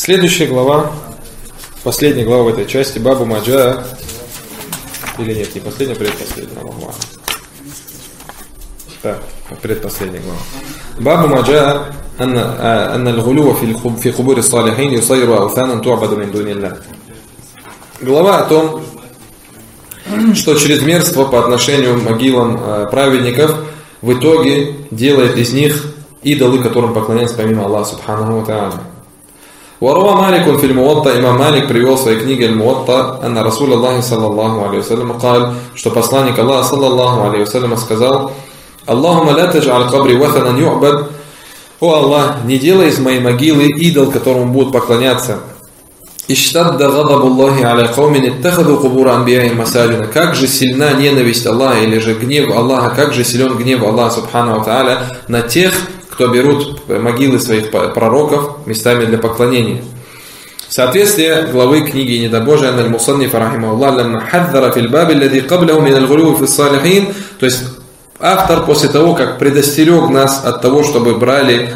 Следующая глава, последняя глава в этой части, Бабу Маджа, или нет, не последняя, предпоследняя глава. Так, предпоследняя глава. Бабу Маджа, анна аль-гулюва фи кубури салихин юсайру аутанан ту'баду мин дунилля. Глава о том, что чрезмерство по отношению к могилам праведников в итоге делает из них идолы, которым поклоняются помимо Аллаха субханаху ва та'аля. وروى مالك في الموطأ إمام مالك привел в своей книге الموطأ أن رسول الله صلى الله عليه وسلم قال, что посланник Аллаха صلى الله عليه وسلم сказал: اللهم لا تجعل قبري وثنا يعبد. О Аллах, не делай из моей могилы идол, которому будут поклоняться. اشتد غضب الله على قوم اتخذوا قبور أنبيائهم مساجدا. Как же сильна ненависть Аллаха, или же гнев Аллаха, как же силен гнев Аллаха субхану ва тааля на тех, кто берут могилы своих пророков местами для поклонения. Соответствие главы книги Недобожия Аль-Мусанниф рахимахуллах лямма хаддара фил баби аллади каблаху мин аль-гулуви фис салихин, то есть автор после того, как предостерег нас от того, чтобы брали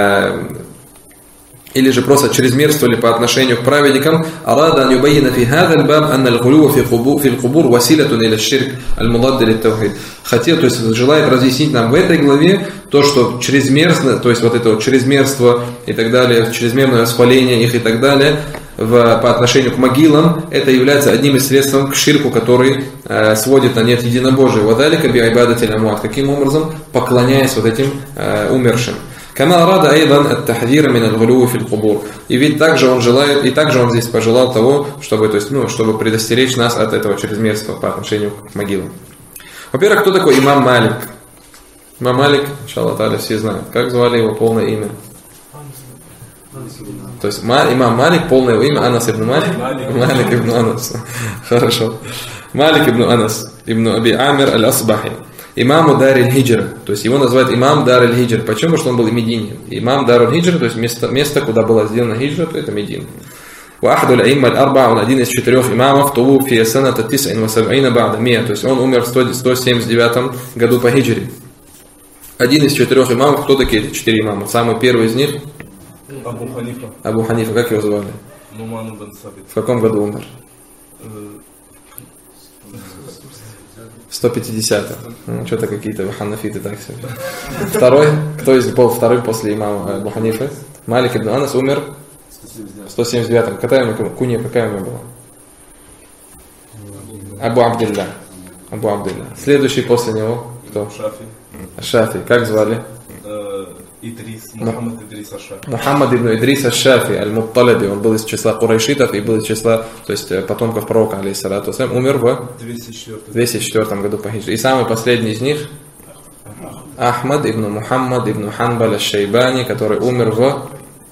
или же просто чрезмерствовали по отношению к праведникам, арада ан юбайина фи хада аль-баб анна аль-гулува фи аль-кубур василатун иля аш-ширк аль-мудадд лит-тавхид. Хотел, то есть желает разъяснить нам в этой главе то, что чрезмерство, то есть вот это вот чрезмерство и так далее, чрезмерное восхваление их и так далее по отношению к могилам, это является одним из средств к ширку, который сводит на нет единобожие. Вадалика би айбадатиль амуат. Каким образом? Поклоняясь вот этим умершим. Кама арада айдан ат-тахдира мин аль-гулуви фил кубур. И ведь также он желает, и также он здесь пожелал того, чтобы, то есть, чтобы предостеречь нас от этого чрезмерства по отношению к могилам. Во-первых, кто такой имам Малик? Имам Малик, иншаллах та'аля, все знают. Как звали его полное имя? То есть имам Малик, полное его имя Анас ибн Малик. Малик ибн Анас. Хорошо. Малик ибн Анас ибн Аби Амир аль-Асбахи. Имаму Дар аль-Хиджра. То есть его называют имам Дар аль-Хиджр. Почему? Потому что он был и Медине. Имам Дар аль-Хиджр, то есть место, куда была сделана хиджра, то это Медина. وأحد الأئمة الأربعة, он один из четырех имамов, توفي سنة 79 بعد 100, то есть он умер в 179 году по хиджре. Один из четырех имамов, кто такие эти четыре имама? Самый первый из них? Абу Ханифа. Абу Ханифа, как его звали? Нуман ибн Сабит. В каком году умер? 150-х. Что-то какие-то ханафиты так себе. Второй, кто из был второй после имама Абу Ханифа? Малик ибн Анас умер в 179-м. Кунья какая у него была? Абу Абдилля. Абу Абдилля. Следующий после него кто? Шафи. Как звали? Идрис. Мухаммад Идрис аш-Шафи. Мухаммад ибн Идрис аш-Шафи аль-Мутталиби. Он был из числа курайшитов и был из числа, то есть потомков пророка, алейхиссалату вассалям. Умер в 204 году по хиджре. И самый последний из них Ахмад ибн Мухаммад ибн Ханбаль аш-Шайбани, который умер в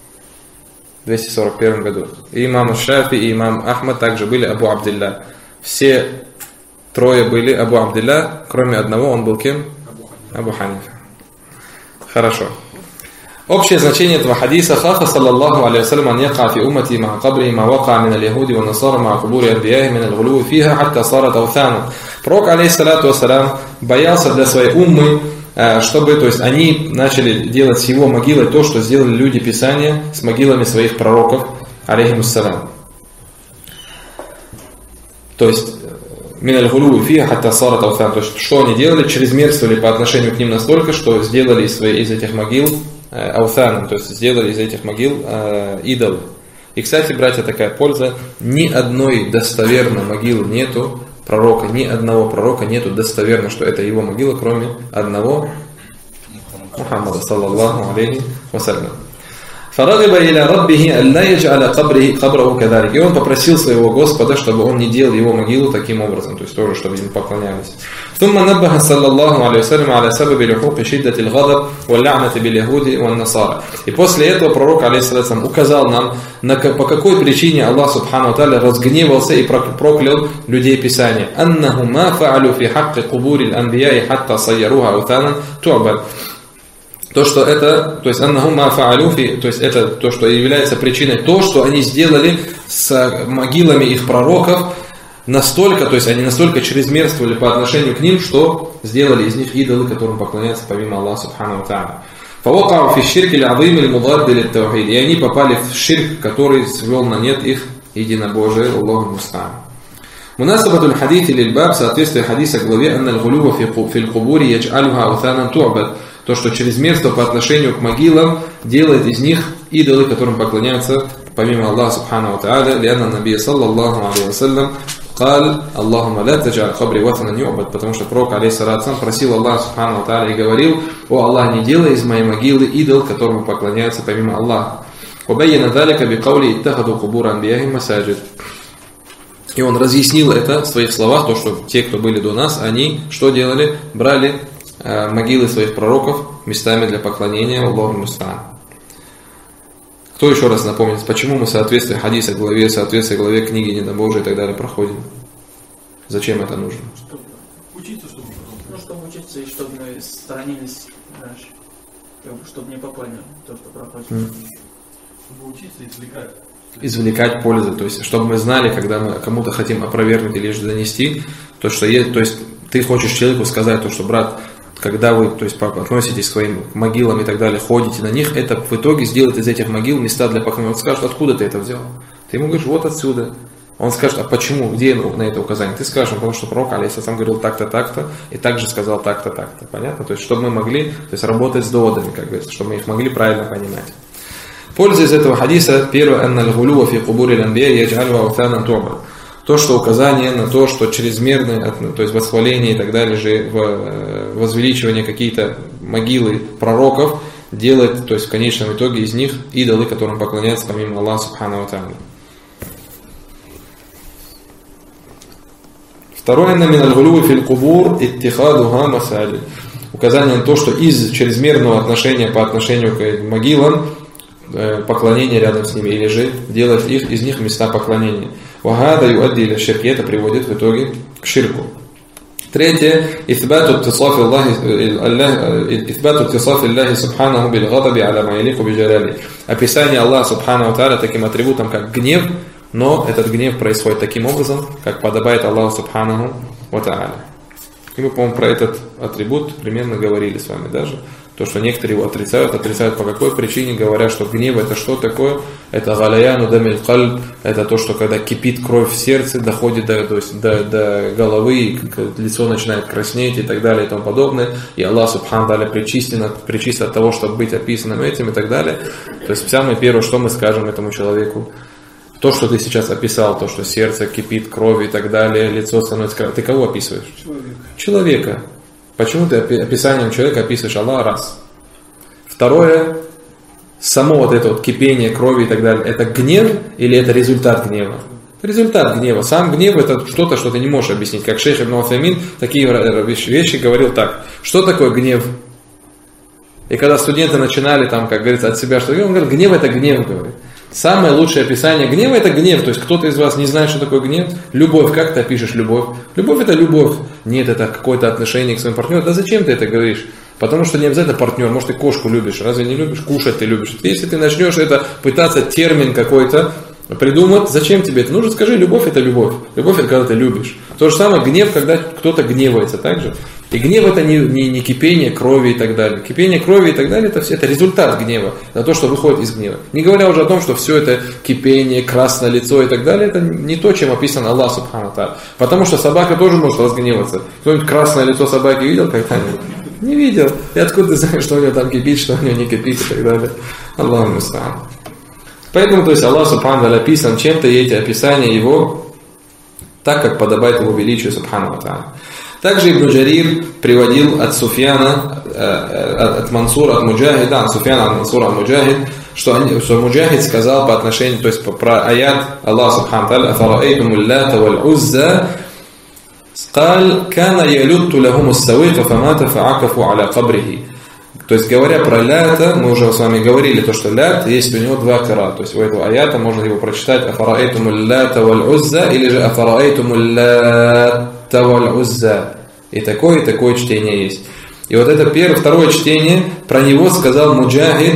241 году. И имам Шафи, и имам Ахмад также были Абу Абдилля. Все трое были Абу Абдилля, кроме одного, он был кем? Абу Ханифа. Хорошо. Общее значение этого хадиса: хаха саллаллаху алейхи вассалям ан яка фи уммати ма кабри ма вака мин аль-яхуди ва насара ма кубури анбияхи мин аль-гулуви фиха хатта сарат аутана. Пророк алейхиссалату вассалям боялся для своей уммы, чтобы, то есть они начали делать с его могилой то, что сделали люди Писания с могилами своих пророков, алейхимуссалям. То есть миналь-гулуви фиха хатта сарат аутан. То есть что они делали? Чрезмерствовали по отношению к ним настолько, что сделали из этих могил аутаном, то есть сделали из этих могил идолы. И, кстати, братья, такая польза: ни одной достоверной могилы нету пророка, ни одного пророка нету достоверно, что это его могила, кроме одного Мухаммада саллаллаху алейхи вассалям. فَرَغِبَ إِلَى رَبِّهِ أَنْ لَا يَجْعَلَ قَبْرَهُ كَذَلِكَ. И он попросил своего Господа, чтобы он не делал его могилу таким образом, то есть тоже, чтобы ему поклонялись. ثُمَّ نَبَّهَ صلى الله عليه وسلم على سبب لحوق شدة الغضب واللعنة باليهود والنصارى. И после этого пророк алейхиссалям указал нам, по какой причине Аллах субхану ва тааля разгневался и проклял людей Писания. أَنَّهُ مَا فَعَلُوا فِي حَقِّ قُبُورِ الْأَنْبِيَاءِ حَتَّى صَيَّرُوهَا أَوْثَانًا تُعْبَدُ. То, что это, то есть аннахум ма фаалюфи, то есть это то, что является причиной, то, что они сделали с могилами их пророков, настолько, то есть они настолько чрезмерствовали по отношению к ним, что сделали из них идолы, которым поклоняются помимо Аллаха субхану ва тааля. فَوَقَعُوا فِي الشِّرْكِ الْعَظِيمِ الْمُضَادِّ لِلتَّوْحِيدِ. И они попали в ширк, который свел на нет их единобожие. Аллаху муста'ан. Мунасабатуль хадити лильбаб, соответствие хадиса главе «Анна аль-гулюва фил кубури ядж'алюха аутанан ту'бад». То, что чрезмерство по отношению к могилам делает из них идолы, которым поклоняются помимо Аллаха субхану ва та'аля. Лианна набия саллаллаху алейхи вассалям قال اللهم لا تجعل قبري وثنا يعبد, потому что пророк алейхиссалату просил Аллаха субхану ва та'аля и говорил: о Аллах, не делай из моей могилы идол, которому поклоняются помимо Аллаха. وبين ذلك بقوله اتخذوا قبور انبيائهم مساجد. И он разъяснил это в своих словах, то, что те, кто были до нас, они что делали? Брали могилы своих пророков местами для поклонения Аллаху муста'ан. Кто еще раз напомнит, почему мы соответствие хадиса главе, соответствие главе книги недобожия и так далее проходим? Зачем это нужно? Чтобы учиться, чтобы учиться, и чтобы мы сторонились дальше. Чтобы не попали в то, что проходит. Чтобы учиться извлекать. Извлекать пользу, то есть, чтобы мы знали, когда мы кому-то хотим опровергнуть или же донести, то, что то есть, ты хочешь человеку сказать, то, что, брат, когда вы, то есть, относитесь к своим могилам и так далее, ходите на них, это в итоге сделает из этих могил места для поклонения. Он скажет: откуда ты это взял? Ты ему говоришь: вот отсюда. Он скажет: а почему? Где на это указание? Ты скажешь: потому что пророк алейхиссалам говорил так-то, так-то, и также сказал так-то, так-то. Понятно? То есть, чтобы мы могли, то есть, работать с доводами, как говорится, чтобы мы их могли правильно понимать. Польза из этого хадиса: первое, анна аль-гулюва фи кубури аль-анбия ядж'алюха аутанан ту'бад. То, что указание на то, что чрезмерное, то есть восхваление и так далее же, возвеличивание какие-то могилы пророков делает, то есть в конечном итоге из них идолы, которым поклоняются помимо Аллаха субхану ва та'аля. Второе, анна мин аль-гулюви фил кубур иттихадуха масаджид. Указание на то, что из чрезмерного отношения по отношению к могилам поклонение рядом с ними, или же делать из них места поклонения. Вагада юадди иля ширки, это приводит в итоге к ширку. Третье, итбату иттисафи Аллахи субханаху бил гадаби аля ма ялику би джаляли. Описание Аллаха субханаху тааля таким атрибутом, как гнев, но этот гнев происходит таким образом, как подобает Аллаху субханаху ва тааля. И мы, по-моему, про этот атрибут примерно говорили с вами даже. То, что некоторые его отрицают по какой причине, говорят, что гнев это что такое? Это галаяну дамиль кальб, это то, что когда кипит кровь в сердце, доходит до головы, лицо начинает краснеть и так далее и тому подобное. И Аллах субхану та'аля причистен от того, чтобы быть описанным этим и так далее. То есть самое первое, что мы скажем этому человеку: то, что ты сейчас описал, то, что сердце кипит, кровь и так далее, лицо становится красным. Ты кого описываешь? Человека. Почему ты описанием человека описываешь Аллаха? Раз. Второе, само вот это вот кипение крови и так далее, это гнев или это результат гнева? Результат гнева. Сам гнев это что-то, что ты не можешь объяснить. Как шейх Ибн Утаймин такие вещи говорил так: что такое гнев? И когда студенты начинали там, как говорится, от себя что-то, он говорит: гнев это гнев, говорит. Самое лучшее описание гнева это гнев. То есть кто-то из вас не знает, что такое гнев? Любовь. Как ты опишешь любовь? Любовь это любовь. Нет, это какое-то отношение к своему партнеру. Да зачем ты это говоришь? Потому что не обязательно партнер. Может, ты кошку любишь. Разве не любишь? Кушать ты любишь. Если ты начнешь это пытаться термин какой-то придумать, зачем тебе это нужно? Скажи: любовь это любовь. Любовь это когда ты любишь. То же самое гнев, когда кто-то гневается. Так же? И гнев это не кипение крови и так далее. Кипение крови и так далее это результат гнева. Это то, что выходит из гнева. Не говоря уже о том, что все это кипение, красное лицо и так далее, это не то, чем описан Аллах субхану та'аля. Потому что собака тоже может разгневаться. Кто-нибудь красное лицо собаки видел когда-нибудь? Не видел. И откуда ты знаешь, что у него там кипит, что у него не кипит и так далее? Аллаху муста'ан. Поэтому, то есть, Аллах субхану та'аля описан чем-то, и эти описания его так, как подобает его величию субхану та'аля. Также Ибн Джарир приводил от Суфьяна, от Мансура, от Муджахида, от Суфьяна, от Мансура, от Муджахид, что Муджахид сказал по отношению, то есть про аят Аллаха субхану та'аля: «Афараэйтум аллата валь узза, قال كان يلت لهم السويق فمات فعكفوا على قبره». То есть, говоря про лята, мы уже с вами говорили, то, что лят, есть у него два кира. То есть, у этого аята можно его прочитать: «Афараэйтум аллата валь узза» или же «Афараэйтум аллата валь узза». И такое чтение есть. И вот это второе чтение, про него сказал Муджахид,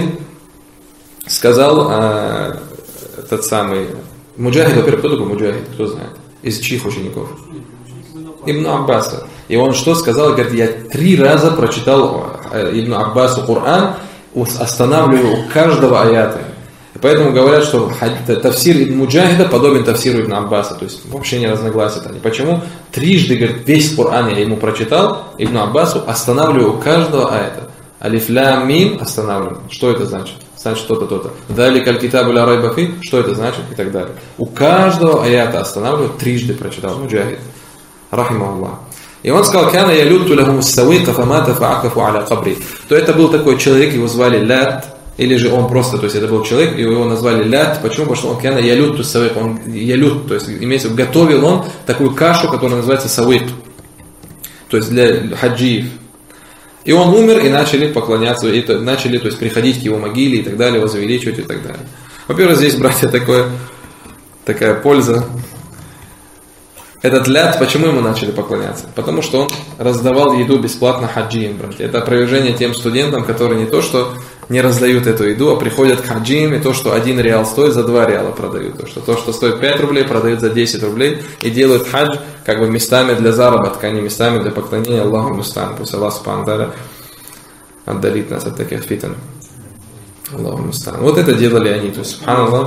этот самый Муджахид, во-первых, кто такой Муджахид, кто знает? Из чьих учеников? Ибн Аббаса. И он что сказал? Говорит: я 3 раза прочитал Ибн Аббасу Коран, останавливаю у каждого аята. И поэтому говорят, что тафсир Ибн Муджахида подобен тафсиру Ибн Аббаса. То есть вообще не разногласят они. Почему? Трижды, говорит, весь Коран я ему прочитал, Ибн Аббасу, останавливаю у каждого аята. Алиф лям мим останавливаю. Что это значит? Значит то-то, то-то. Далик аль-китабу ля райба фи. Что это значит? И так далее. У каждого аята останавливаю, трижды прочитал Муджахид. Рахимахуллах. И он сказал, «Кана ялютту лахум ссавейка фамата фаакафу аля кабри». То это был такой человек, его звали Лят, или же он просто, то есть это был человек, и его назвали Лят. Почему? Потому что он кана ялютту ссавейка, он ялют, то есть имеется в виду, готовил он такую кашу, которая называется савейк, то есть для хаджиев. И он умер, и начали поклоняться, и начали, то есть приходить к его могиле и так далее, возвеличивать и так далее. Во-первых, здесь, братья, такая польза. Этот Лят, почему ему начали поклоняться? Потому что он раздавал еду бесплатно хаджиям, братья. Это опровержение тем студентам, которые не то, что не раздают эту еду, а приходят к хаджиям, и то, что 1 реал стоит, за 2 реала продают. То, что стоит 5 рублей, продают за 10 рублей, и делают хадж как бы местами для заработка, а не местами для поклонения Аллаху Мустан. Пусть Аллах Субхану ва Тааля отдалит нас от таких фитн. Аллаху Мустан. Вот это делали они, то есть, субханаллах.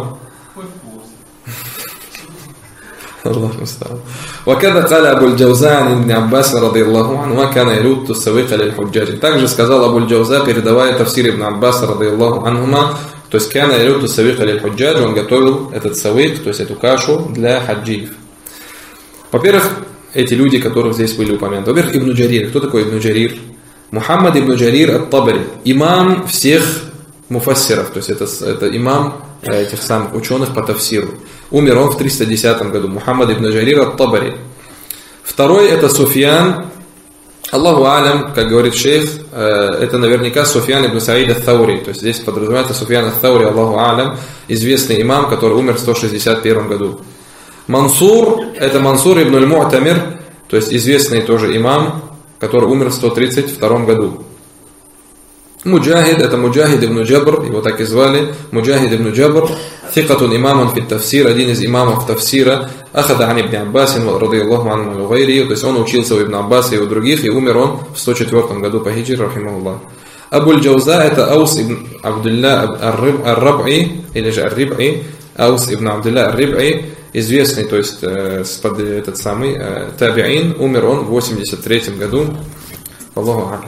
الله المستعان. وكذا قال أبو الجوزاء عن ابن عباس رضي الله عنه كان يلوت السويق للحجاج. Также сказал Абу аль-Джауза, передавая тафсир ибн Аббаса رضي الله عنهما, то есть كان يلوت السويق للحجاج, он готовил этот савик, то есть эту кашу для хаджиев. Во-первых, эти люди, которых здесь были упомянуты. Во-первых, Ибн Джарир. Кто такой Ибн Джарир? Мухаммад ибн Джарир ат-Табари, имам всех муфассиров, то есть это имам этих самых ученых по тафсиру. Умер он в 310 году. Мухаммад ибн Джарир ат-Табари. Второй это Суфьян. Аллаху алям, как говорит шейх, это наверняка Суфьян ибн Саид ат-Таури. То есть здесь подразумевается Суфьян ат-Таури, Аллаху алям, известный имам, который умер в 161 году. Мансур, это Мансур ибн аль-Му'тамир, то есть известный тоже имам, который умер в 132 году. Муджахид, это Муджахид ибн Джабр, его так и звали, Муджахид ибн Джабр, фикатун имаман фит тафсир, один из имамов тафсира, ахада ан ибн Аббасин, радийаллаху анху гайри, то есть он учился у ибн Аббаса и у других, и умер он в 104 году по хиджре, рахимахуллах. Абу аль-Джауза, это Аус ибн Абдулла ар-Риб'i, или же ар-Риб'i, Аус ибн Абдулла ар-Риб'i, известный, то есть этот самый таби'ин, умер он в 83 году, Аллаху алям.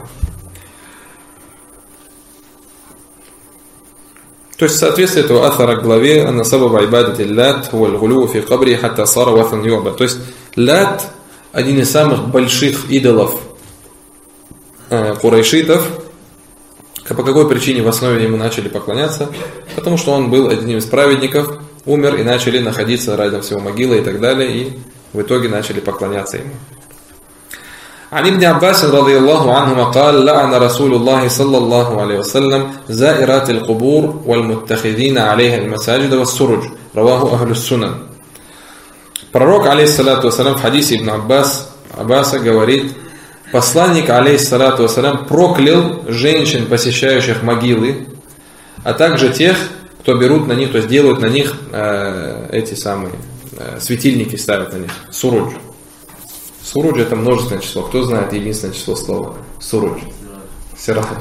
То есть в соответствии этого атара к главе «Анна сабаба ибадати лят хуа аль-гулу фи кабри хатта сара ватан ю'ба». То есть лят – один из самых больших идолов курайшитов. По какой причине в основе ему начали поклоняться? Потому что он был одним из праведников, умер и начали находиться рядом с его могилой и так далее, и в итоге начали поклоняться ему. عن ابن عباس رضي الله عنهما قال لعن رسول الله صلى الله عليه وسلم زائرات القبور والمتخذين عليها المساجد والسرج رواه أهل السنن. Пророк алейхиссалату вассалям в хадисе Ибн Аббаса говорит, посланник алейхиссалату вассалям проклял женщин, посещающих могилы, а также тех, кто берут на них, то есть делают на них эти самые светильники, ставят на них, суруджь. Суруджь это множественное число. Кто знает единственное число слова? Суруджь. Сирадж.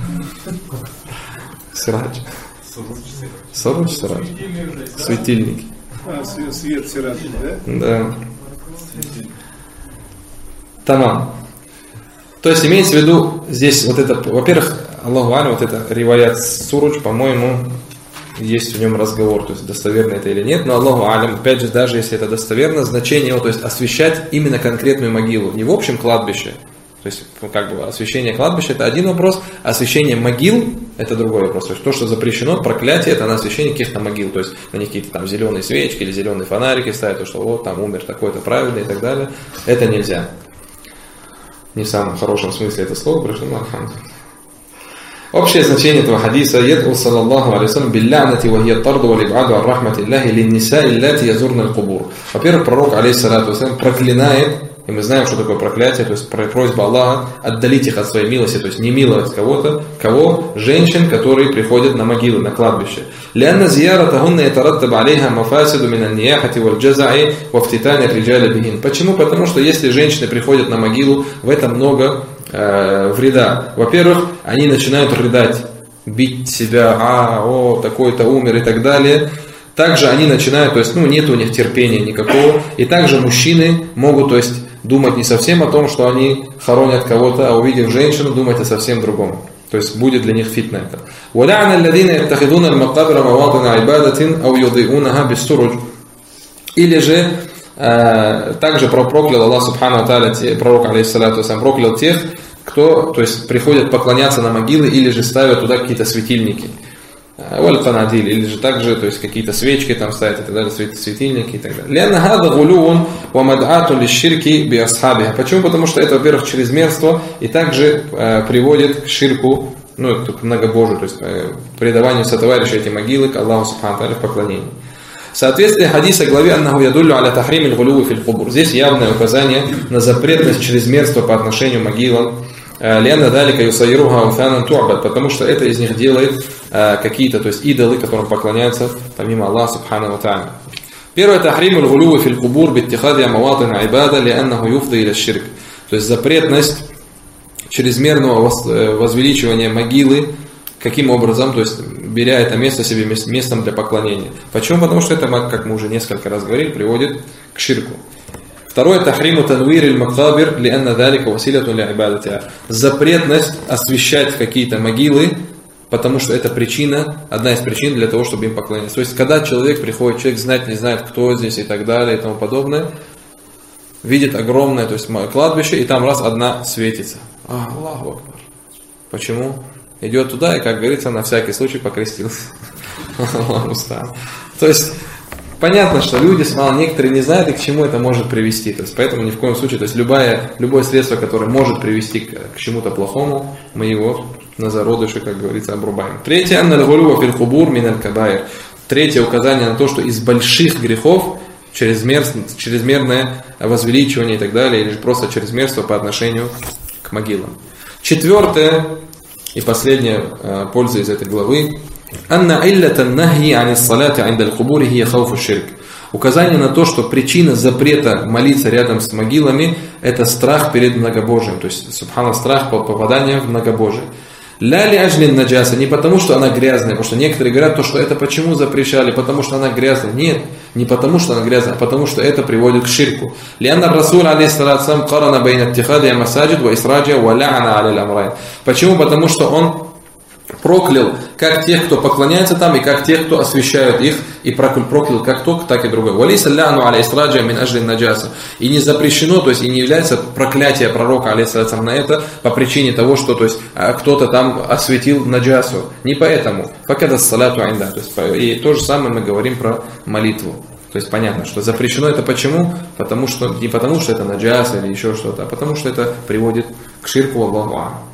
Сирадж. Суруджь, сирадж. Светильники. Свет сирадж, да? Да. Тамам. То есть имеется в виду здесь вот это, во-первых, Аллаху алям, вот это риваят суруджь, по-моему, есть в нем разговор, то есть достоверно это или нет, но Аллаху алям, опять же, даже если это достоверно, значение его, то есть освещать именно конкретную могилу, не в общем кладбище, то есть как бы освещение кладбища это один вопрос, освещение могил это другой вопрос, то есть то, что запрещено, проклятие, это на освещение каких-то могил, то есть на них какие-то там зеленые свечки или зеленые фонарики ставят, то что вот там умер такой-то праведный и так далее, это нельзя. Не в самом хорошем смысле это слово, пришло на алхамду. Общее значение этого хадиса «Яд'у саллаллаху алейхи вассалям билля'нати ва хия тарду ва либ'аду ан рахматиллахи линниса илляти язурна аль-кубур». Во-первых, пророк алейхиссалату вассалям проклинает, и мы знаем, что такое проклятие, то есть просьба Аллаха отдалить их от своей милости, то есть не миловать кого-то, кого? Женщин, которые приходят на могилы, на кладбище. لأن زيارتهن يترتب عليها مفاسد من النياحة والجزع وافتتان الرجال بهن. Почему? Потому что если женщины приходят на могилу, в этом много вреда. Во-первых, они начинают рыдать, бить себя, такой-то умер и так далее. Также они начинают, то есть, нет у них терпения никакого. И также мужчины могут, то есть, думать не совсем о том, что они хоронят кого-то, а увидев женщину, думать о совсем другом. То есть будет для них фитна это. Или же также проклял Аллах Субхану Тааля, пророк алейхиссалату вассалям, проклял тех, кто, то есть, приходят поклоняться на могилы или же ставят туда какие-то светильники. Или же также, то есть, какие-то свечки там ставят и так далее, светильники и так далее. Почему? Потому что это, во-первых, чрезмерство и также приводит к ширку, к многобожию, то есть предаванию сотоварища эти могилы к Аллаху Субхану Тааля в поклонении. Соответствие хадиса главе «Аннаху ядуллю аля тахрим аль-гулуви фил кубур». Здесь явное указание на запретность чрезмерства по отношению к могилам. Потому что это из них делает какие-то, то есть идолы, которым поклоняются помимо Аллаха Субхану Тааля. Первое — тахрим аль-гулуви фил кубур биттихади маватин айбада лианнаху юфди иля ширк. То есть запретность чрезмерного возвеличивания могилы. Каким образом? То есть беря это место себе местом для поклонения. Почему? Потому что это, как мы уже несколько раз говорили, приводит к ширку. Второе — тахриму танвир аль-макабир лианна далика василятун ли ибадатиа. Запретность освещать какие-то могилы, потому что это причина, одна из причин для того, чтобы им поклоняться. То есть когда человек приходит, человек знает, не знает, кто здесь и так далее и тому подобное, видит огромное, то есть кладбище, и там раз одна светится. Аллаху акбар. Почему? Идет туда и, как говорится, на всякий случай покрестился. То есть понятно, что люди, некоторые не знают, и к чему это может привести. То есть, поэтому ни в коем случае, то есть любое средство, которое может привести к чему-то плохому, мы его на зародыше, как говорится, обрубаем. Третье — третье указание на то, что из больших грехов чрезмерное возвеличивание и так далее, или же просто чрезмерство по отношению к могилам. Четвертое и последняя польза из этой главы. Указание на то, что причина запрета молиться рядом с могилами — это страх перед многобожием. То есть, субхана, страх попадания в многобожие. Ля ли ажлин наджаса, не потому, что она грязная, потому что некоторые говорят, что это почему запрещали, потому что она грязная. Нет, не потому, что она грязная, а потому, что это приводит к ширку. Почему? Потому что он проклял как тех, кто поклоняется там, и как тех, кто освящают их, и проклял как тот, так и другой. И не запрещено, то есть и не является проклятие пророка алейхиссалям на это по причине того, что, то есть, кто-то там осветил наджасу. Не поэтому. И то же самое мы говорим про молитву. То есть понятно, что запрещено это почему? Потому что не потому, что это наджас или еще что-то, а потому что это приводит к ширку. Аллаху а'алям.